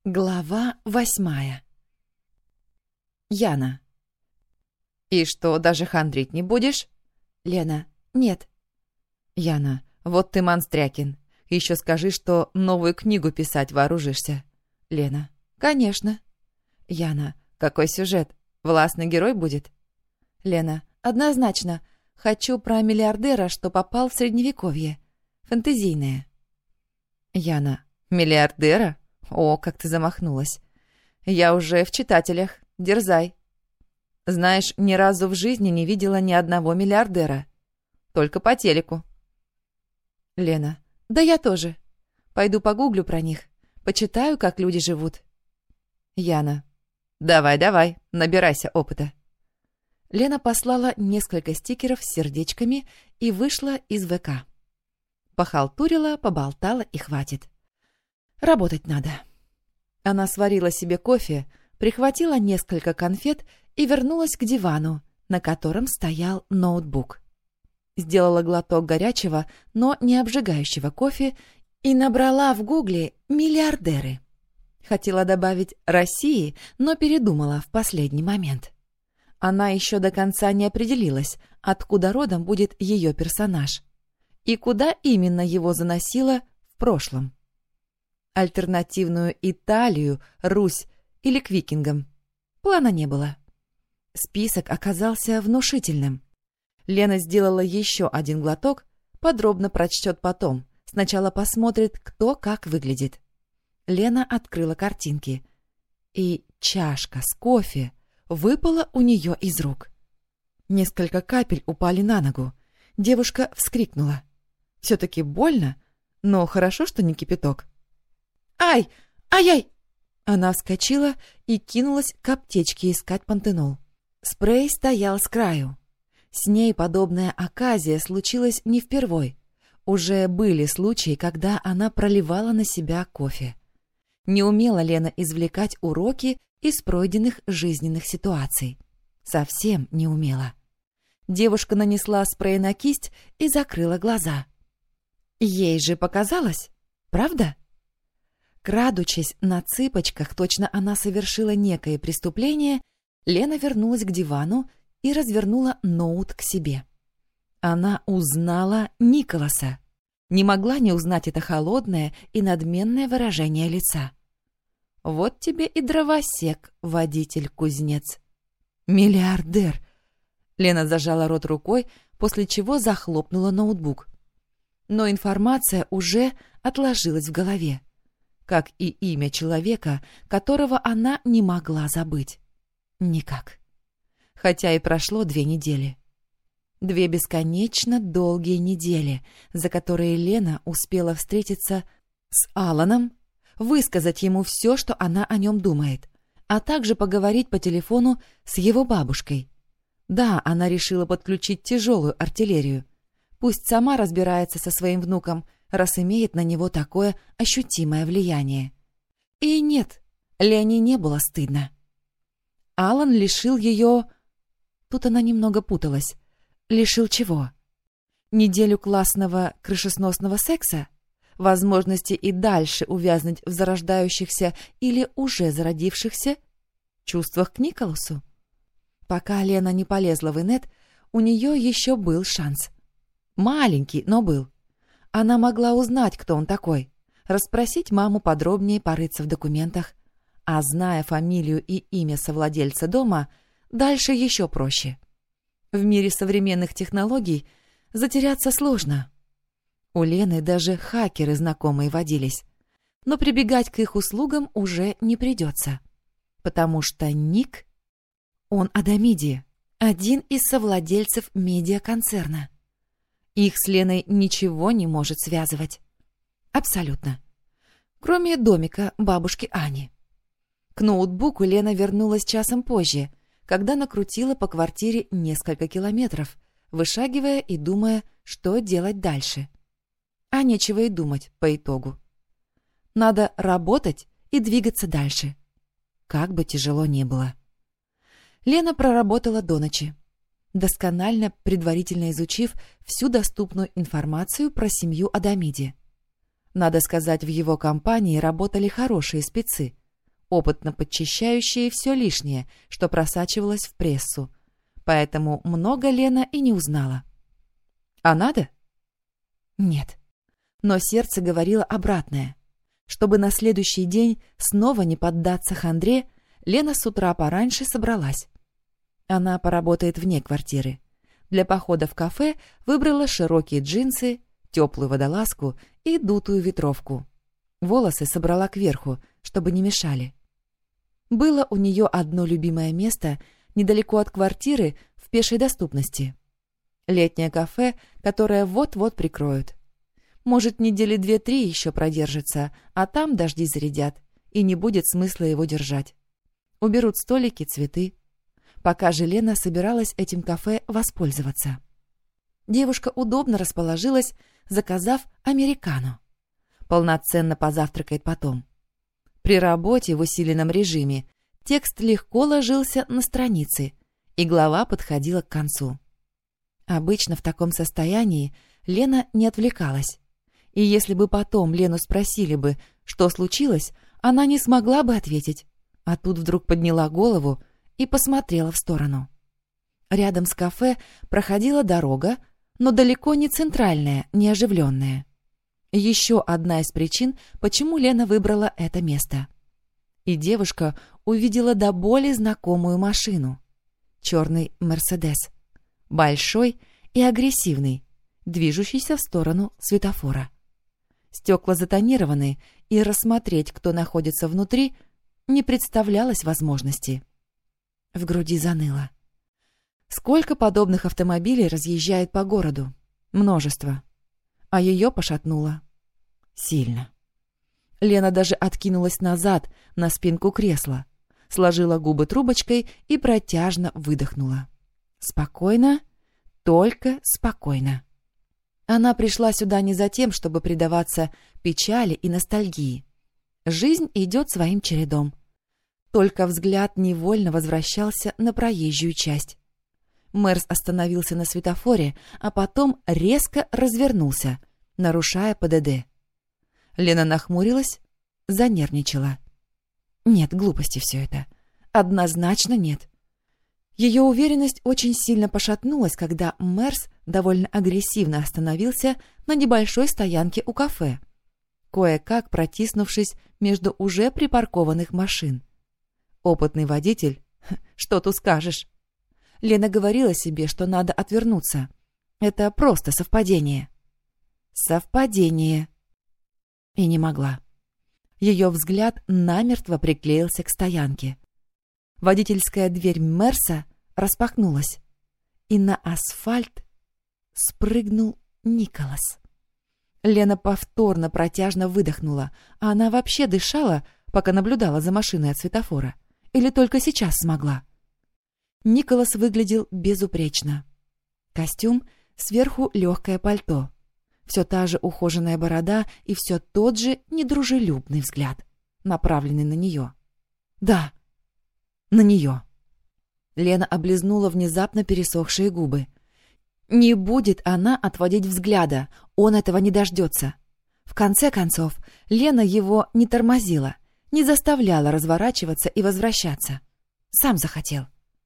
Глава 8. Яна. «И что, даже хандрить не будешь?» Лена. «Нет». Яна. «Вот ты монстрякин. Еще скажи, что новую книгу писать вооружишься». Лена. «Конечно». Яна. «Какой сюжет? Властный герой будет?» Лена. «Однозначно. Хочу про миллиардера, что попал в Средневековье. Фэнтезийное». Яна. «Миллиардера? О, как ты замахнулась. Я уже в читателях. Дерзай. Знаешь, ни разу в жизни не видела ни одного миллиардера. Только по телеку». Лена. «Да я тоже. Пойду погуглю про них. Почитаю, как люди живут». Яна. «Давай, набирайся опыта». Лена послала несколько стикеров с сердечками и вышла из ВК. Похалтурила, поболтала и хватит. Работать надо. Она сварила себе кофе, прихватила несколько конфет и вернулась к дивану, на котором стоял ноутбук. Сделала глоток горячего, но не обжигающего кофе и набрала в гугле «миллиардеры». Хотела добавить «России», но передумала в последний момент. Она еще до конца не определилась, откуда родом будет ее персонаж и куда именно его заносило в прошлом. Альтернативную Италию, Русь или к викингам. Плана не было. Список оказался внушительным. Лена сделала еще один глоток, подробно прочтет потом. Сначала посмотрит, кто как выглядит. Лена открыла картинки. И чашка с кофе выпала у нее из рук. Несколько капель упали на ногу. Девушка вскрикнула. Все-таки больно, но хорошо, что не кипяток. «Ай! Ай-яй!» Она вскочила и кинулась к аптечке искать пантенол. Спрей стоял с краю. С ней подобная оказия случилась не впервой. Уже были случаи, когда она проливала на себя кофе. Не умела Лена извлекать уроки из пройденных жизненных ситуаций. Совсем не умела. Девушка нанесла спрей на кисть и закрыла глаза. Ей же показалось, правда? Крадучись на цыпочках, точно она совершила некое преступление, Лена вернулась к дивану и развернула ноут к себе. Она узнала Николаса. Не могла не узнать это холодное и надменное выражение лица. Вот тебе и дровосек, водитель-кузнец. Миллиардер! Лена зажала рот рукой, после чего захлопнула ноутбук. Но информация уже отложилась в голове, как и имя человека, которого она не могла забыть. Никак. Хотя и прошло 2 недели. 2 бесконечно долгие недели, за которые Лена успела встретиться с Аланом, высказать ему все, что она о нем думает, а также поговорить по телефону с его бабушкой. Да, она решила подключить тяжелую артиллерию. Пусть сама разбирается со своим внуком, раз имеет на него такое ощутимое влияние. И нет, Лене не было стыдно. Алан лишил ее... Тут она немного путалась. Лишил чего? Неделю классного крышесносного секса? Возможности и дальше увязнуть в зарождающихся или уже зародившихся чувствах к Николасу? Пока Лена не полезла в инет, у нее еще был шанс. Маленький, но был. Она могла узнать, кто он такой, расспросить маму подробнее, порыться в документах. А зная фамилию и имя совладельца дома, дальше еще проще. В мире современных технологий затеряться сложно. У Лены даже хакеры знакомые водились. Но прибегать к их услугам уже не придется. Потому что Ник... Он Адамиди, один из совладельцев медиаконцерна. Их с Леной ничего не может связывать. Абсолютно. Кроме домика бабушки Ани. К ноутбуку Лена вернулась часом позже, когда накрутила по квартире несколько километров, вышагивая и думая, что делать дальше. А нечего и думать по итогу. Надо работать и двигаться дальше. Как бы тяжело ни было. Лена проработала до ночи, досконально предварительно изучив всю доступную информацию про семью Адамиди. Надо сказать, в его компании работали хорошие спецы. опытно подчищающие все лишнее, что просачивалось в прессу, поэтому много Лена и не узнала. А надо? Нет. Но сердце говорило обратное. Чтобы на следующий день снова не поддаться хандре, Лена с утра пораньше собралась. Она поработает вне квартиры. Для похода в кафе выбрала широкие джинсы, теплую водолазку и дутую ветровку. Волосы собрала кверху, чтобы не мешали. Было у нее одно любимое место недалеко от квартиры в пешей доступности. Летнее кафе, которое вот-вот прикроют. Может, недели 2-3 еще продержится, а там дожди зарядят, и не будет смысла его держать. Уберут столики, цветы. Пока же Лена собиралась этим кафе воспользоваться. Девушка удобно расположилась, заказав американо. Полноценно позавтракает потом. При работе в усиленном режиме текст легко ложился на страницы, и глава подходила к концу. Обычно в таком состоянии Лена не отвлекалась. И если бы потом Лену спросили бы, что случилось, она не смогла бы ответить. А тут вдруг подняла голову и посмотрела в сторону. Рядом с кафе проходила дорога, но далеко не центральная, не оживленная. Еще одна из причин, почему Лена выбрала это место. И девушка увидела до боли знакомую машину. Черный «Мерседес». Большой и агрессивный, движущийся в сторону светофора. Стекла затонированы, и рассмотреть, кто находится внутри, не представлялось возможности. В груди заныло. Сколько подобных автомобилей разъезжает по городу? Множество. А ее пошатнуло. Сильно. Лена даже откинулась назад на спинку кресла, сложила губы трубочкой и протяжно выдохнула. Спокойно, только спокойно. Она пришла сюда не за тем, чтобы предаваться печали и ностальгии. Жизнь идет своим чередом. Только взгляд невольно возвращался на проезжую часть. Мерс остановился на светофоре, а потом резко развернулся, нарушая ПДД. Лена нахмурилась, занервничала. Нет, глупости все это. Однозначно нет. Ее уверенность очень сильно пошатнулась, когда Мерс довольно агрессивно остановился на небольшой стоянке у кафе, кое-как протиснувшись между уже припаркованных машин. Опытный водитель, что тут скажешь. Лена говорила себе, что надо отвернуться. Это просто совпадение. Совпадение. И не могла. Ее взгляд намертво приклеился к стоянке. Водительская дверь Мерса распахнулась, и на асфальт спрыгнул Николас. Лена повторно протяжно выдохнула, а она вообще дышала, пока наблюдала за машиной от светофора. Или только сейчас смогла? Николас выглядел безупречно. Костюм, сверху легкое пальто. Все та же ухоженная борода и все тот же недружелюбный взгляд, направленный на нее. Да, на нее. Лена облизнула внезапно пересохшие губы. Не будет она отводить взгляда, он этого не дождется. В конце концов, Лена его не тормозила, не заставляла разворачиваться и возвращаться. Сам захотел.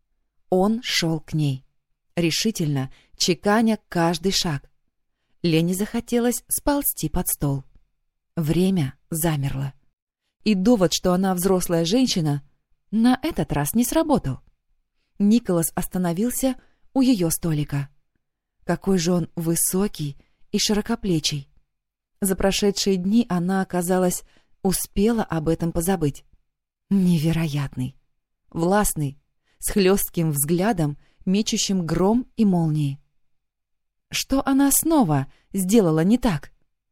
Он шел к ней, решительно, чеканя каждый шаг. Лене захотелось сползти под стол. Время замерло. И довод, что она взрослая женщина, на этот раз не сработал. Николас остановился у ее столика. Какой же он высокий и широкоплечий. За прошедшие дни она, казалось, успела об этом позабыть. Невероятный, властный, с хлестким взглядом, мечущим гром и молнии. Что она снова сделала не так?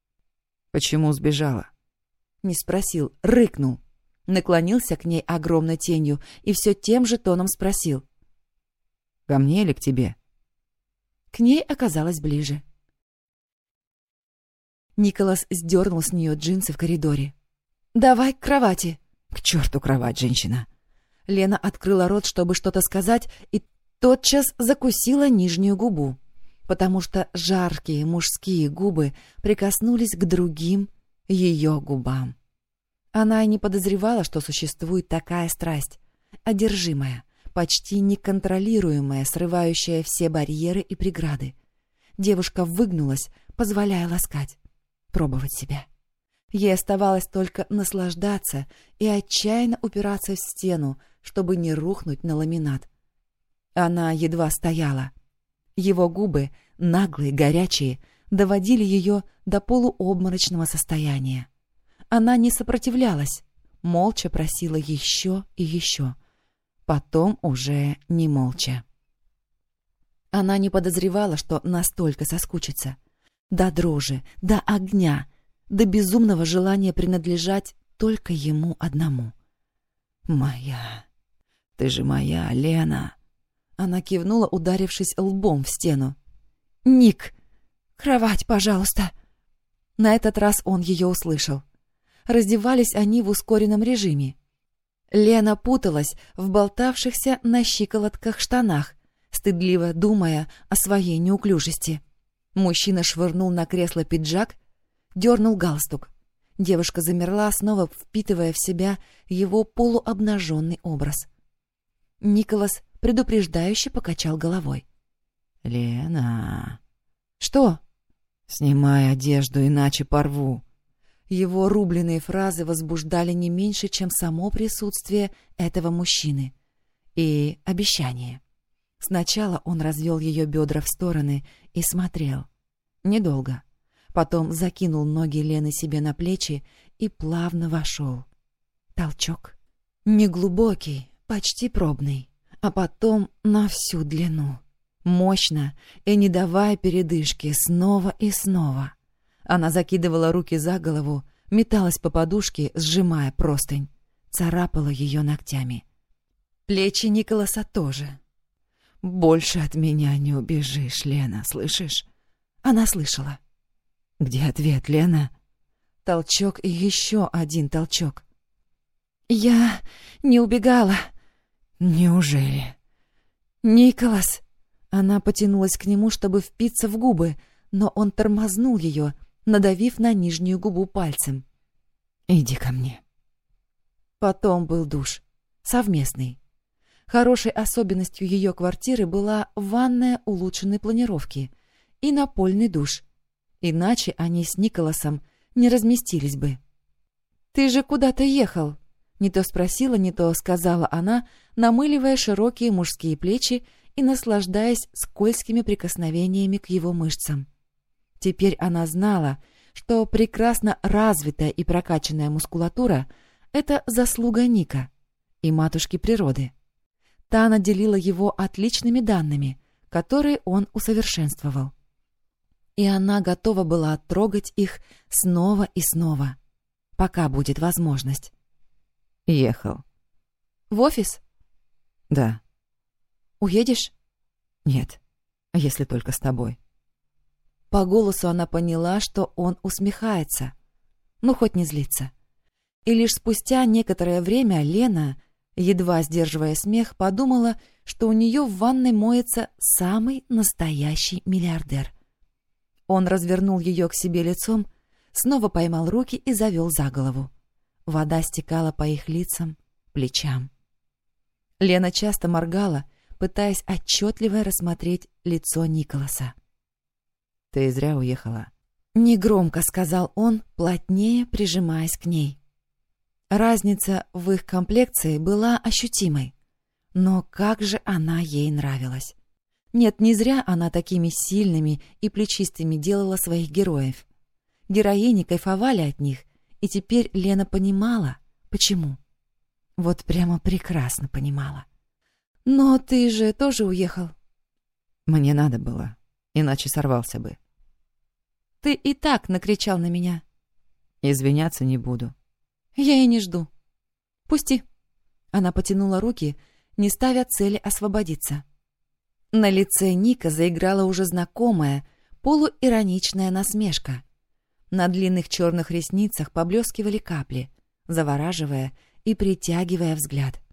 «Почему сбежала?» Не спросил, рыкнул. Наклонился к ней огромной тенью и все тем же тоном спросил. «Ко мне или к тебе?» К ней оказалось ближе. Николас сдернул с нее джинсы в коридоре. «Давай к кровати!» «К черту кровать, женщина!» Лена открыла рот, чтобы что-то сказать, и тотчас закусила нижнюю губу, потому что жаркие мужские губы прикоснулись к другим ее губам. Она и не подозревала, что существует такая страсть, одержимая, почти неконтролируемая, срывающая все барьеры и преграды. Девушка выгнулась, позволяя ласкать, пробовать себя. Ей оставалось только наслаждаться и отчаянно упираться в стену, чтобы не рухнуть на ламинат. Она едва стояла. Его губы, наглые, горячие, доводили ее до полуобморочного состояния. Она не сопротивлялась, молча просила еще и еще. Потом уже не молча. Она не подозревала, что настолько соскучится. До дрожи, до огня, до безумного желания принадлежать только ему одному. «Моя, ты же моя, Лена!» Она кивнула, ударившись лбом в стену. «Ник, кровать, пожалуйста!» На этот раз он ее услышал. Раздевались они в ускоренном режиме. Лена путалась в болтавшихся на щиколотках штанах, стыдливо думая о своей неуклюжести. Мужчина швырнул на кресло пиджак, дернул галстук. Девушка замерла, снова впитывая в себя его полуобнаженный образ. Николас предупреждающе покачал головой. «Лена...» «Что?» «Снимай одежду, иначе порву». Его рубленые фразы возбуждали не меньше, чем само присутствие этого мужчины. И обещание. Сначала он развел ее бедра в стороны и смотрел. Недолго. Потом закинул ноги Лены себе на плечи и плавно вошел. Толчок. Неглубокий, почти пробный. А потом на всю длину. Мощно и не давая передышки, снова и снова. Она закидывала руки за голову, металась по подушке, сжимая простынь, царапала ее ногтями. Плечи Николаса тоже. «Больше от меня не убежишь, Лена, слышишь?» Она слышала. «Где ответ, Лена?» Толчок и еще один толчок. «Я не убегала». «Неужели?» «Николас!» Она потянулась к нему, чтобы впиться в губы, но он тормознул ее, надавив на нижнюю губу пальцем. «Иди ко мне». Потом был душ. Совместный. Хорошей особенностью ее квартиры была ванная улучшенной планировки и напольный душ. Иначе они с Николасом не разместились бы. «Ты же куда-то ехал?» Не то спросила, не то сказала она, намыливая широкие мужские плечи и наслаждаясь скользкими прикосновениями к его мышцам. Теперь она знала, что прекрасно развитая и прокачанная мускулатура — это заслуга Ника и матушки природы. Та наделила его отличными данными, которые он усовершенствовал. И она готова была трогать их снова и снова, пока будет возможность. «Ехал». «В офис?» «Да». «Уедешь?» «Нет, если только с тобой». По голосу она поняла, что он усмехается, ну хоть не злится. И лишь спустя некоторое время Лена, едва сдерживая смех, подумала, что у нее в ванной моется самый настоящий миллиардер. Он развернул ее к себе лицом, снова поймал руки и завел за голову. Вода стекала по их лицам, плечам. Лена часто моргала, пытаясь отчетливо рассмотреть лицо Николаса. «Ты зря уехала». Негромко сказал он, плотнее прижимаясь к ней. Разница в их комплекции была ощутимой. Но как же она ей нравилась. Нет, не зря она такими сильными и плечистыми делала своих героев. Героини кайфовали от них, и теперь Лена понимала, почему. Вот прямо прекрасно понимала. «Но ты же тоже уехал?» «Мне надо было, иначе сорвался бы». «Ты и так накричал на меня». «Извиняться не буду». «Я и не жду. Пусти». Она потянула руки, не ставя цели освободиться. На лице Ника заиграла уже знакомая, полуироничная насмешка. На длинных черных ресницах поблескивали капли, завораживая и притягивая взгляд.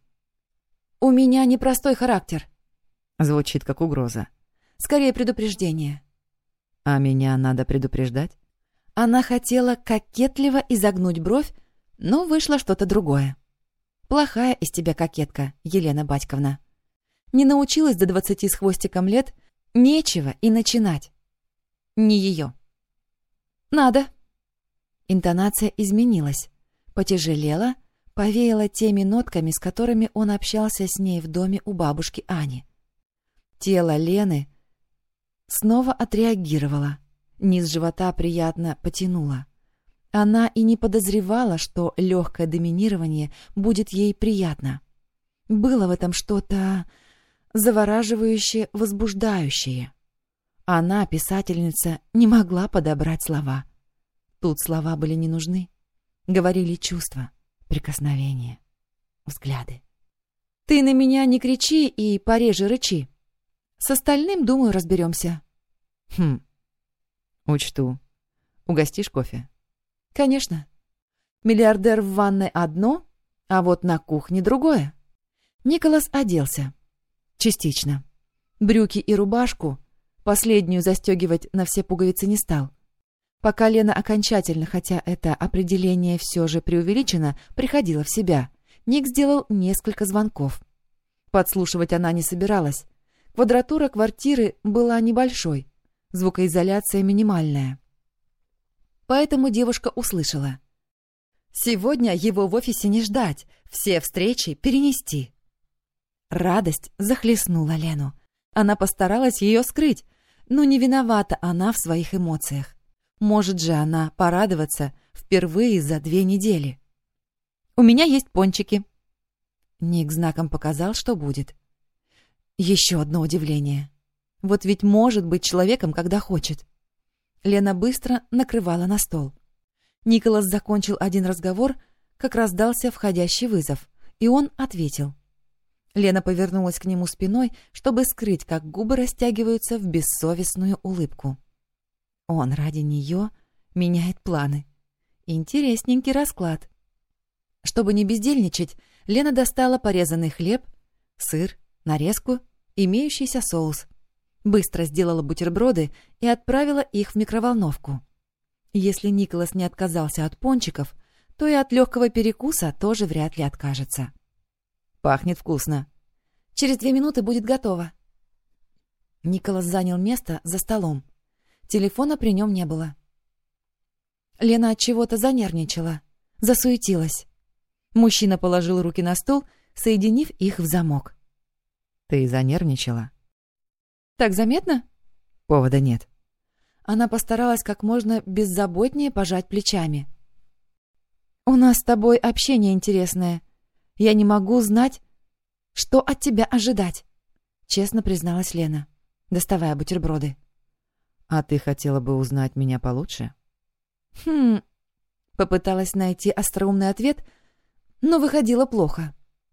«У меня непростой характер». Звучит как угроза. «Скорее предупреждение». «А меня надо предупреждать?» Она хотела кокетливо изогнуть бровь, Но вышло что-то другое. Плохая из тебя кокетка, Елена Батьковна. Не научилась до 20 с хвостиком лет, нечего и начинать. Не ее. Надо. Интонация изменилась, потяжелела, повеяла теми нотками, с которыми он общался с ней в доме у бабушки Ани. Тело Лены снова отреагировало, низ живота приятно потянуло. Она и не подозревала, что легкое доминирование будет ей приятно. Было в этом что-то завораживающее, возбуждающее. Она, писательница, не могла подобрать слова. Тут слова были не нужны. Говорили чувства, прикосновения, взгляды. «Ты на меня не кричи и пореже рычи. С остальным, думаю, разберемся». Учту. Угостишь кофе? «Конечно. Миллиардер в ванной одно, а вот на кухне другое». Николас оделся. Частично. Брюки и рубашку, последнюю застегивать на все пуговицы не стал. Пока Лена окончательно, хотя это определение все же преувеличено, приходила в себя, Ник сделал несколько звонков. Подслушивать она не собиралась. Квадратура квартиры была небольшой, звукоизоляция минимальная. Поэтому девушка услышала. Сегодня его в офисе не ждать, все встречи перенести. Радость захлестнула Лену. Она постаралась ее скрыть, но не виновата она в своих эмоциях. Может же она порадоваться впервые за 2 недели. «У меня есть пончики». Ник знаком показал, что будет. Еще одно удивление. Вот ведь может быть человеком, когда хочет. Лена быстро накрывала на стол. Николас закончил один разговор, как раздался входящий вызов, и он ответил. Лена повернулась к нему спиной, чтобы скрыть, как губы растягиваются в бессовестную улыбку. Он ради нее меняет планы. Интересненький расклад. Чтобы не бездельничать, Лена достала порезанный хлеб, сыр, нарезку, имеющийся соус. Быстро сделала бутерброды и отправила их в микроволновку. Если Николас не отказался от пончиков, то и от легкого перекуса тоже вряд ли откажется. «Пахнет вкусно. Через 2 минуты будет готово». Николас занял место за столом. Телефона при нем не было. Лена от чего-то занервничала, засуетилась. Мужчина положил руки на стол, соединив их в замок. Ты занервничала? «Так заметно?» Повода нет. Она постаралась как можно беззаботнее пожать плечами. «У нас с тобой общение интересное. Я не могу знать, что от тебя ожидать», — честно призналась Лена, доставая бутерброды. А ты хотела бы узнать меня получше? Попыталась найти остроумный ответ, но выходило плохо.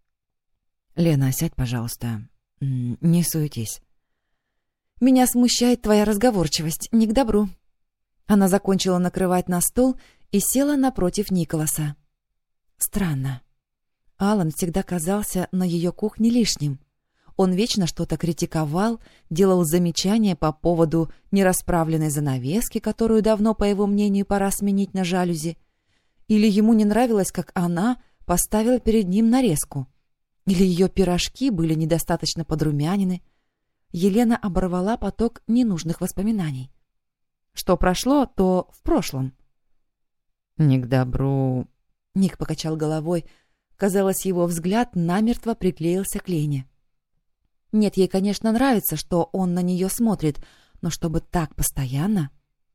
Лена, сядь, пожалуйста. Не суетись. Меня смущает твоя разговорчивость, не к добру. Она закончила накрывать на стол и села напротив Николаса. Странно. Алан всегда казался на ее кухне лишним. Он вечно что-то критиковал, делал замечания по поводу нерасправленной занавески, которую давно, по его мнению, пора сменить на жалюзи. Или ему не нравилось, как она поставила перед ним нарезку. Или ее пирожки были недостаточно подрумянины. Елена оборвала поток ненужных воспоминаний. Что прошло, то в прошлом. «Не к добру...» Ник покачал головой. Казалось, его взгляд намертво приклеился к Лене. Нет, ей, конечно, нравится, что он на нее смотрит, но чтобы так постоянно...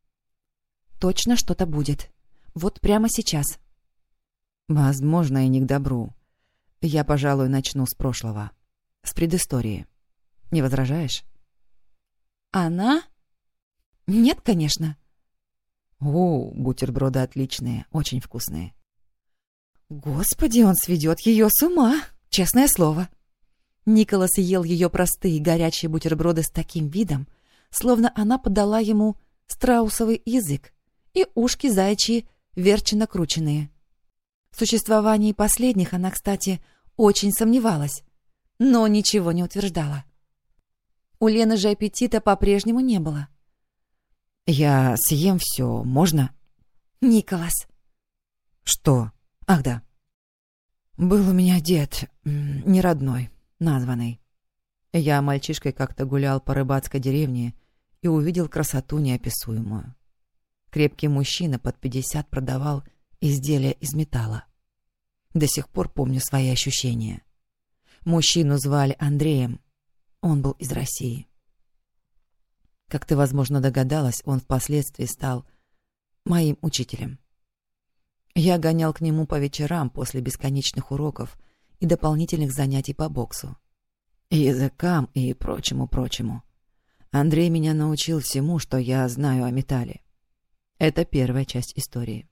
Точно что-то будет. Вот прямо сейчас. Возможно, и не к добру. Я, пожалуй, начну с прошлого. С предыстории. Не возражаешь? Она? Нет, конечно. Бутерброды отличные, очень вкусные. Господи, он сведет ее с ума, честное слово. Николас ел ее простые горячие бутерброды с таким видом, словно она подала ему страусовый язык и ушки заячьи верчено-крученные. В существовании последних она, кстати, очень сомневалась, но ничего не утверждала. У Лены же аппетита по-прежнему не было. «Я съем все, можно?» «Николас». «Что?» Ах да. Был у меня дед, не родной, названный. Я мальчишкой как-то гулял по рыбацкой деревне и увидел красоту неописуемую. Крепкий мужчина под 50 продавал изделия из металла. До сих пор помню свои ощущения. Мужчину звали Андреем. Он был из России. Как ты, возможно, догадалась, он впоследствии стал моим учителем. Я гонял к нему по вечерам после бесконечных уроков и дополнительных занятий по боксу, языкам и прочему. Андрей меня научил всему, что я знаю о металле. Это первая часть истории.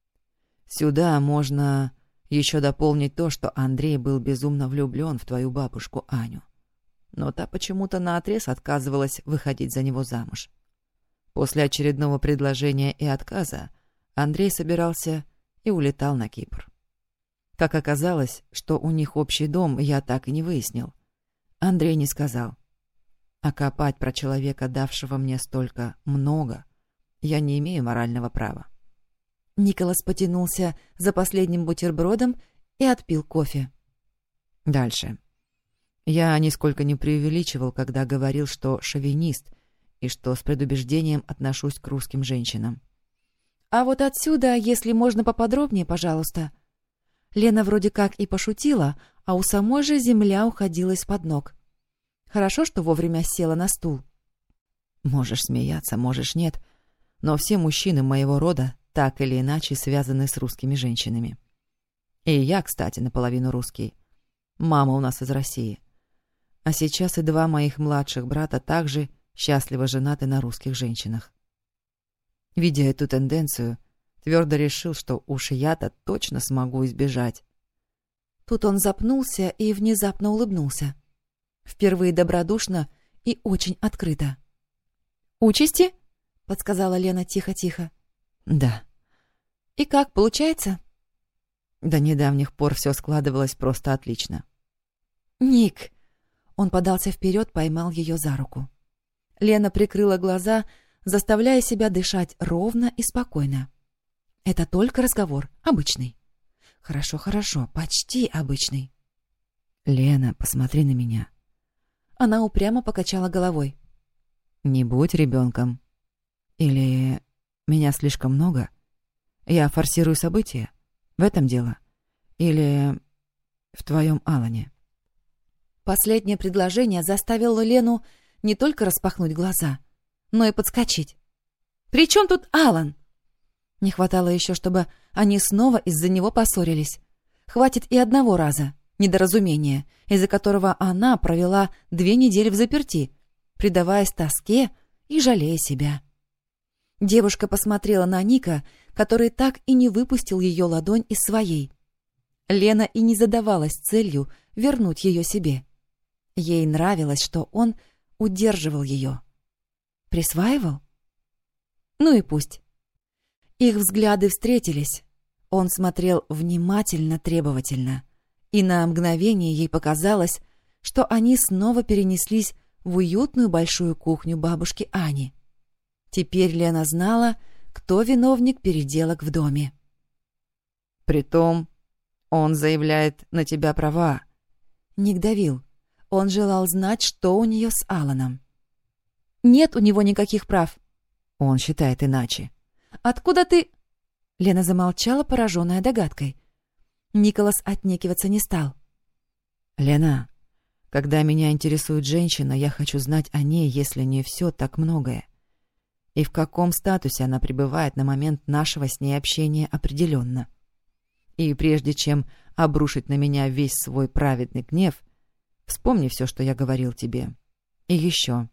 Сюда можно еще дополнить то, что Андрей был безумно влюблен в твою бабушку Аню. Но та почему-то наотрез отказывалась выходить за него замуж. После очередного предложения и отказа Андрей собирался и улетал на Кипр. Как оказалось, что у них общий дом, я так и не выяснил. Андрей не сказал. А копать про человека, давшего мне столько много, я не имею морального права. Николас потянулся за последним бутербродом и отпил кофе. Дальше. Я нисколько не преувеличивал, когда говорил, что шовинист и что с предубеждением отношусь к русским женщинам. А вот отсюда, если можно поподробнее, пожалуйста. Лена вроде как и пошутила, а у самой же земля уходила из-под ног. Хорошо, что вовремя села на стул. Можешь смеяться, можешь нет, но все мужчины моего рода так или иначе связаны с русскими женщинами. И я, кстати, наполовину русский. Мама у нас из России. А сейчас и 2 моих младших брата также счастливо женаты на русских женщинах. Видя эту тенденцию, твердо решил, что уж я-то точно смогу избежать. Тут он запнулся и внезапно улыбнулся. Впервые добродушно и очень открыто. «Участи?» — подсказала Лена тихо-тихо. «Да». «И как, получается?» До недавних пор все складывалось просто отлично. «Ник!» — он подался вперед, поймал ее за руку. Лена прикрыла глаза, заставляя себя дышать ровно и спокойно. «Это только разговор, обычный». «Хорошо, почти обычный». «Лена, посмотри на меня». Она упрямо покачала головой. «Не будь ребенком. Или меня слишком много? Я форсирую события? В этом дело? Или в твоем Алане?» Последнее предложение заставило Лену не только распахнуть глаза, но и подскочить. «При чем тут Алан?» Не хватало еще, чтобы они снова из-за него поссорились. Хватит и одного раза, недоразумения, из-за которого она провела 2 недели взаперти, предаваясь тоске и жалея себя. Девушка посмотрела на Ника, который так и не выпустил ее ладонь из своей. Лена и не задавалась целью вернуть ее себе. Ей нравилось, что он удерживал ее. Присваивал? Ну и пусть. Их взгляды встретились. Он смотрел внимательно, требовательно. И на мгновение ей показалось, что они снова перенеслись в уютную большую кухню бабушки Ани. Теперь Лена знала, кто виновник переделок в доме. «Притом он заявляет на тебя права». Ник давил. Он желал знать, что у нее с Аланом. «Нет у него никаких прав». «Он считает иначе». «Откуда ты...» Лена замолчала, пораженная догадкой. Николас отнекиваться не стал. «Лена, когда меня интересует женщина, я хочу знать о ней, если не все, так многое. И в каком статусе она пребывает на момент нашего с ней общения определенно. И прежде чем обрушить на меня весь свой праведный гнев, вспомни все, что я говорил тебе. И еще.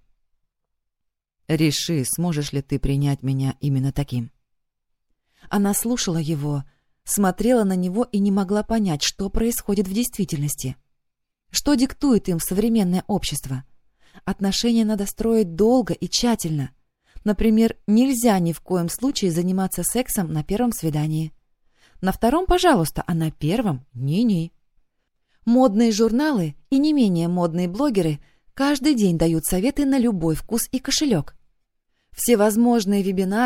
Реши, сможешь ли ты принять меня именно таким». Она слушала его, смотрела на него и не могла понять, что происходит в действительности. Что диктует им современное общество? Отношения надо строить долго и тщательно. Например, нельзя ни в коем случае заниматься сексом на первом свидании. На втором, пожалуйста, а на первом — ни-ни. Модные журналы и не менее модные блогеры каждый день дают советы на любой вкус и кошелек. Всевозможные вебинары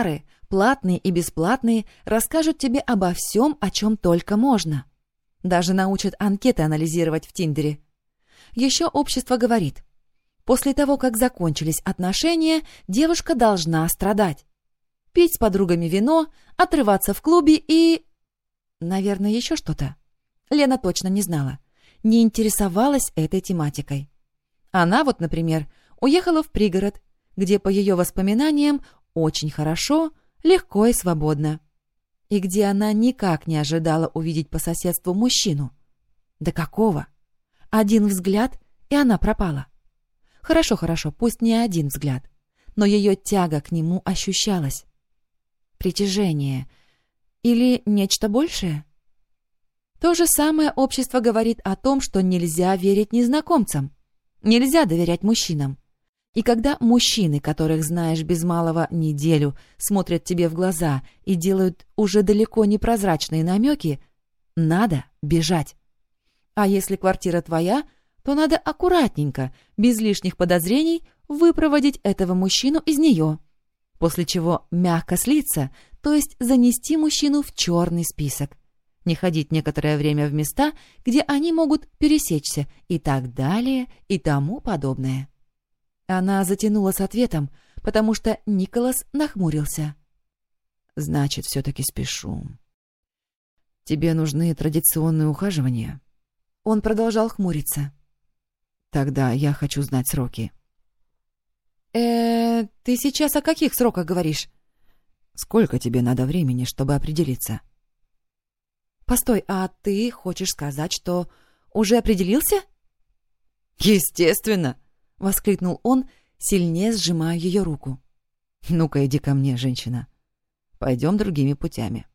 Платные и бесплатные расскажут тебе обо всем, о чем только можно. Даже научат анкеты анализировать в Тиндере. Еще общество говорит: после того, как закончились отношения, девушка должна страдать. Пить с подругами вино, отрываться в клубе и... Наверное, еще что-то. Лена точно не знала. Не интересовалась этой тематикой. Она вот, например, уехала в пригород, где, по ее воспоминаниям, очень хорошо, легко и свободно. И где она никак не ожидала увидеть по соседству мужчину. Да какого? Один взгляд, и она пропала. Хорошо, пусть не один взгляд, но ее тяга к нему ощущалась. Притяжение или нечто большее? То же самое общество говорит о том, что нельзя верить незнакомцам, нельзя доверять мужчинам. И когда мужчины, которых знаешь без малого неделю, смотрят тебе в глаза и делают уже далеко не прозрачные намеки, надо бежать. А если квартира твоя, то надо аккуратненько, без лишних подозрений, выпроводить этого мужчину из нее, после чего мягко слиться, то есть занести мужчину в черный список, не ходить некоторое время в места, где они могут пересечься, и так далее, и тому подобное. Она затянула с ответом, потому что Николас нахмурился. «Значит, все-таки спешу. Тебе нужны традиционные ухаживания?» Он продолжал хмуриться. «Тогда я хочу знать сроки». Ты сейчас о каких сроках говоришь?» «Сколько тебе надо времени, чтобы определиться?» «Постой, а ты хочешь сказать, что уже определился?» «Естественно!» — воскликнул он, сильнее сжимая ее руку. «Ну-ка, иди ко мне, женщина. Пойдем другими путями».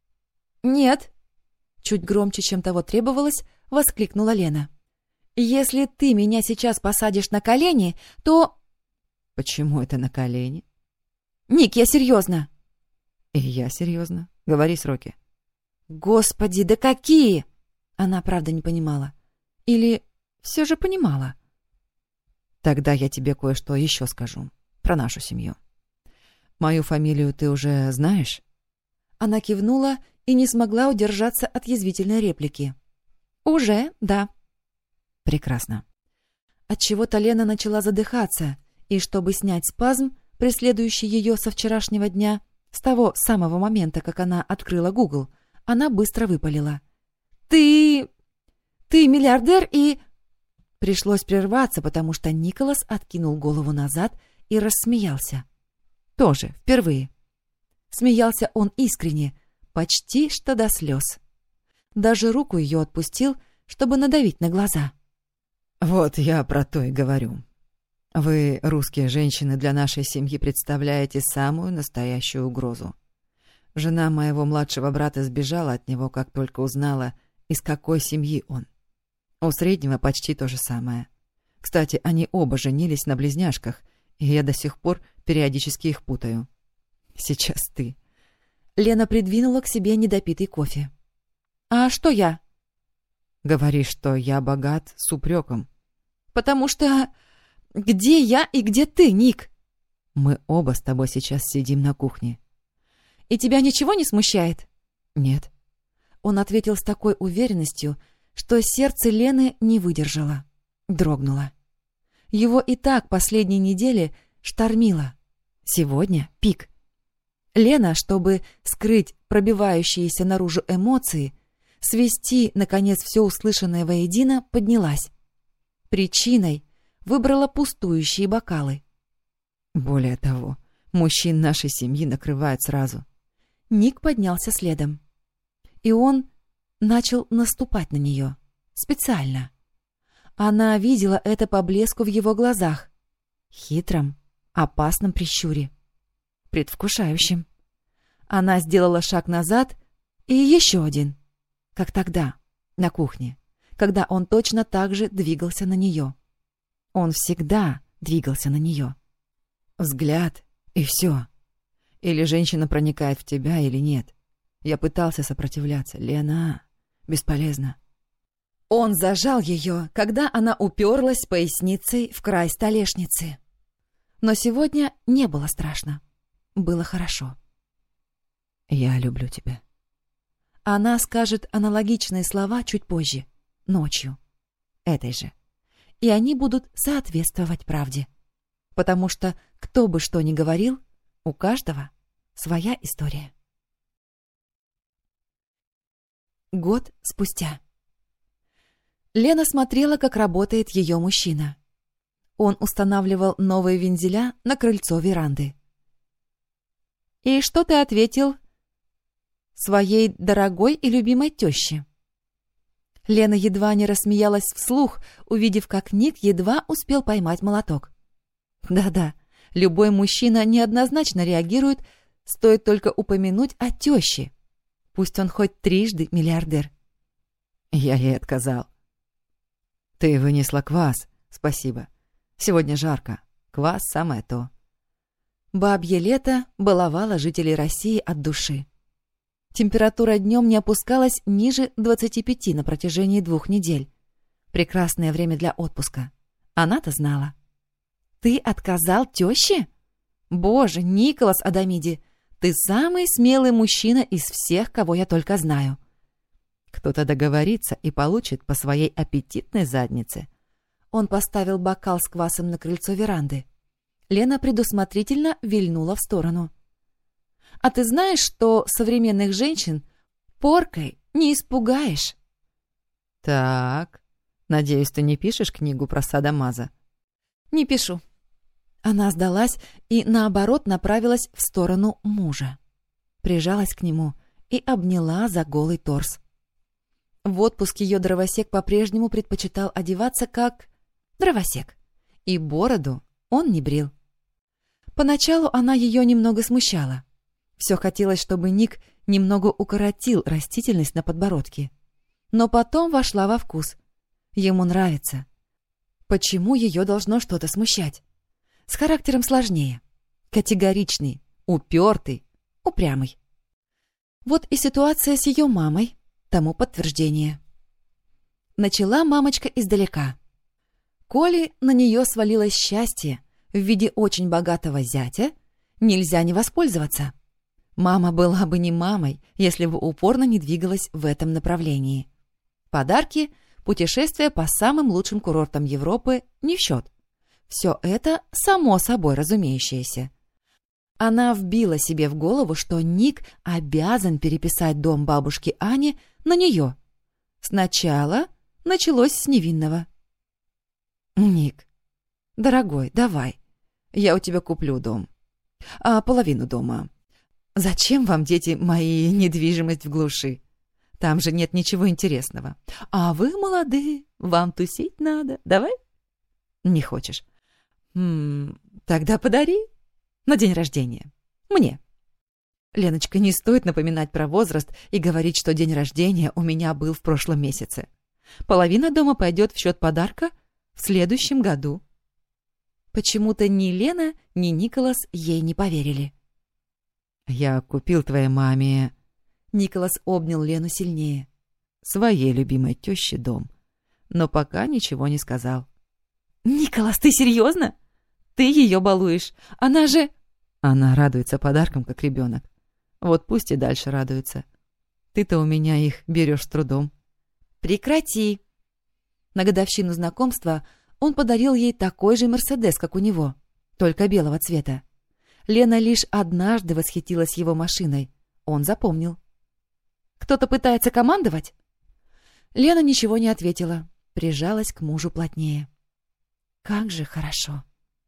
«Нет!» — чуть громче, чем того требовалось, воскликнула Лена. «Если ты меня сейчас посадишь на колени, то...» «Почему это на колени?» «Ник, я серьезно!» «И я серьезно. Говори сроки». «Господи, да какие!» Она правда не понимала. Или все же понимала. «Тогда я тебе кое-что еще скажу про нашу семью. Мою фамилию ты уже знаешь?» Она кивнула и не смогла удержаться от язвительной реплики. «Уже, да». «Прекрасно». Отчего-то Лена начала задыхаться, и чтобы снять спазм, преследующий ее со вчерашнего дня, с того самого момента, как она открыла Google, она быстро выпалила: «Ты миллиардер и...» Пришлось прерваться, потому что Николас откинул голову назад и рассмеялся. Тоже впервые. Смеялся он искренне, почти что до слез. Даже руку ее отпустил, чтобы надавить на глаза. «Вот я про то и говорю. Вы, русские женщины, для нашей семьи представляете самую настоящую угрозу. Жена моего младшего брата сбежала от него, как только узнала, из какой семьи он. У среднего почти то же самое. Кстати, они оба женились на близняшках, и я до сих пор периодически их путаю. Сейчас ты». Лена придвинула к себе недопитый кофе. «А что я?» «Говори, что я богат с упреком». «Потому что... Где я и где ты, Ник?» «Мы оба с тобой сейчас сидим на кухне». «И тебя ничего не смущает?» «Нет». Он ответил с такой уверенностью, что сердце Лены не выдержало, дрогнуло. Его и так последние недели штормило. Сегодня пик. Лена, чтобы скрыть пробивающиеся наружу эмоции, свести, наконец, все услышанное воедино, поднялась. Причиной выбрала пустующие бокалы. «Более того, мужчин нашей семьи накрывают сразу». Ник поднялся следом. И он начал наступать на нее. Специально. Она видела это по блеску в его глазах. Хитром, опасном прищуре. Предвкушающем. Она сделала шаг назад и еще один. Как тогда, на кухне, когда он точно так же двигался на нее. Он всегда двигался на нее. Взгляд, и все. Или женщина проникает в тебя, или нет. Я пытался сопротивляться. Лена, бесполезно. Он зажал ее, когда она уперлась поясницей в край столешницы. Но сегодня не было страшно. Было хорошо. Я люблю тебя. Она скажет аналогичные слова чуть позже, ночью, этой же. И они будут соответствовать правде. Потому что, кто бы что ни говорил, у каждого своя история. Год спустя. Лена смотрела, как работает ее мужчина. Он устанавливал новые вензеля на крыльцо веранды. «И что ты ответил своей дорогой и любимой тёще?» Лена едва не рассмеялась вслух, увидев, как Ник едва успел поймать молоток. Да-да, любой мужчина неоднозначно реагирует, стоит только упомянуть о тёще. Пусть он хоть трижды миллиардер. Я ей отказал. Ты вынесла квас, спасибо. Сегодня жарко. Квас самое то. Бабье лето баловало жителей России от души. Температура днем не опускалась ниже 25 на протяжении 2 недель. Прекрасное время для отпуска. Она-то знала. «Ты отказал тёще? Боже, Николас Адамиди, ты самый смелый мужчина из всех, кого я только знаю». Кто-то договорится и получит по своей аппетитной заднице. Он поставил бокал с квасом на крыльцо веранды. Лена предусмотрительно вильнула в сторону. «А ты знаешь, что современных женщин поркой не испугаешь?» Так, надеюсь, ты не пишешь книгу про садомаза? «Не пишу». Она сдалась и, наоборот, направилась в сторону мужа. Прижалась к нему и обняла за голый торс. В отпуск ее дровосек по-прежнему предпочитал одеваться как дровосек. И бороду он не брил. Поначалу она ее немного смущала. Все хотелось, чтобы Ник немного укоротил растительность на подбородке. Но потом вошла во вкус. Ему нравится. Почему ее должно что-то смущать? С характером сложнее. Категоричный, упертый, упрямый. Вот и ситуация с ее мамой тому подтверждение. Начала мамочка издалека. Коли на нее свалилось счастье в виде очень богатого зятя, нельзя не воспользоваться. Мама была бы не мамой, если бы упорно не двигалась в этом направлении. Подарки, путешествия по самым лучшим курортам Европы не в счет. Все это само собой разумеющееся. Она вбила себе в голову, что Ник обязан переписать дом бабушки Ани на нее. Сначала началось с невинного. «Ник, дорогой, давай, я у тебя куплю дом. Половину дома. Зачем вам, дети мои, недвижимость в глуши? Там же нет ничего интересного. А вы молодые, вам тусить надо. Давай?» «Не хочешь?» «Тогда подари. На день рождения. Мне». Леночка, не стоит напоминать про возраст и говорить, что день рождения у меня был в прошлом месяце. Половина дома пойдет в счет подарка в следующем году. Почему-то ни Лена, ни Николас ей не поверили. «Я купил твоей маме...» Николас обнял Лену сильнее. «Своей любимой тёще дом. Но пока ничего не сказал». «Николас, ты серьезно? Ты ее балуешь. Она же...» Она радуется подаркам, как ребенок. Вот пусть и дальше радуется. Ты-то у меня их берешь с трудом. «Прекрати!» На годовщину знакомства он подарил ей такой же «Мерседес», как у него, только белого цвета. Лена лишь однажды восхитилась его машиной. Он запомнил. «Кто-то пытается командовать?» Лена ничего не ответила, прижалась к мужу плотнее. «Как же хорошо!»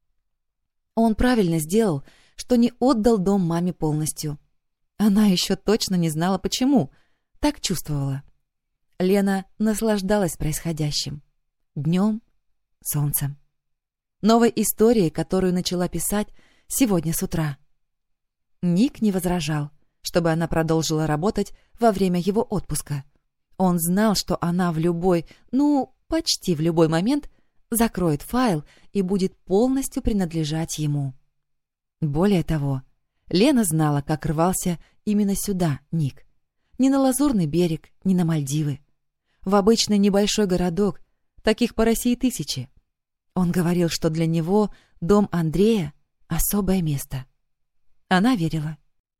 Он правильно сделал, что не отдал дом маме полностью. Она еще точно не знала, почему. Так чувствовала. Лена наслаждалась происходящим. Днем, солнцем. Новой историей, которую начала писать сегодня с утра. Ник не возражал, чтобы она продолжила работать во время его отпуска. Он знал, что она в любой, почти в любой момент закроет файл и будет полностью принадлежать ему. Более того, Лена знала, как рвался именно сюда Ник. Не на Лазурный берег, не на Мальдивы. В обычный небольшой городок, таких по России тысячи. Он говорил, что для него дом Андрея — особое место. Она верила.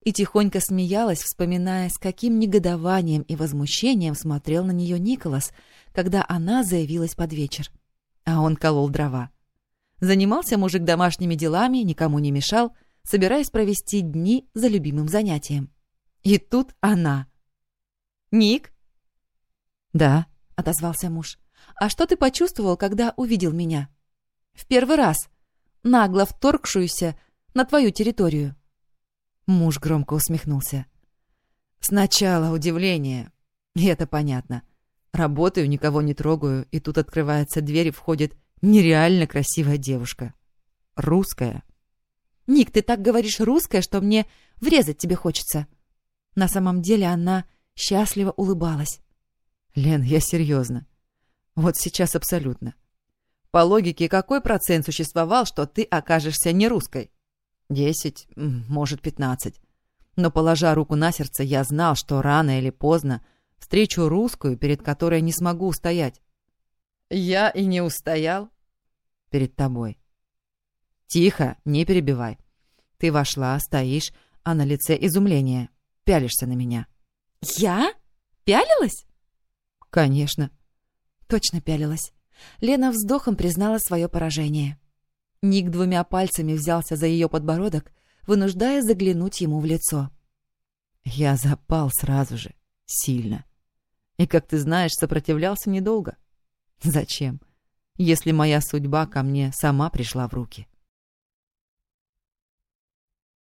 и тихонько смеялась, вспоминая, с каким негодованием и возмущением смотрел на нее Николас, когда она заявилась под вечер. А он колол дрова. Занимался мужик домашними делами, никому не мешал, собираясь провести дни за любимым занятием. И тут она. «Ник?» «Да», — отозвался муж. «А что ты почувствовал, когда увидел меня? В первый раз, нагло вторгшуюся на твою территорию». Муж громко усмехнулся. «Сначала удивление, и это понятно. Работаю, никого не трогаю, и тут открывается дверь, и входит нереально красивая девушка. Русская». «Ник, ты так говоришь русская, что мне врезать тебе хочется». На самом деле она счастливо улыбалась. «Лен, я серьезно. Вот сейчас абсолютно. По логике, какой процент существовал, что ты окажешься не русской? 10, может, 15. Но, положа руку на сердце, я знал, что рано или поздно встречу русскую, перед которой не смогу устоять». «Я и не устоял?» «Перед тобой». «Тихо, не перебивай. Ты вошла, стоишь, а на лице изумление. Пялишься на меня». «Я? Пялилась?» «Конечно». Точно пялилась. Лена вздохом признала свое поражение. Ник двумя пальцами взялся за ее подбородок, вынуждая заглянуть ему в лицо. «Я запал сразу же. Сильно. И, как ты знаешь, сопротивлялся недолго. Зачем, если моя судьба ко мне сама пришла в руки?»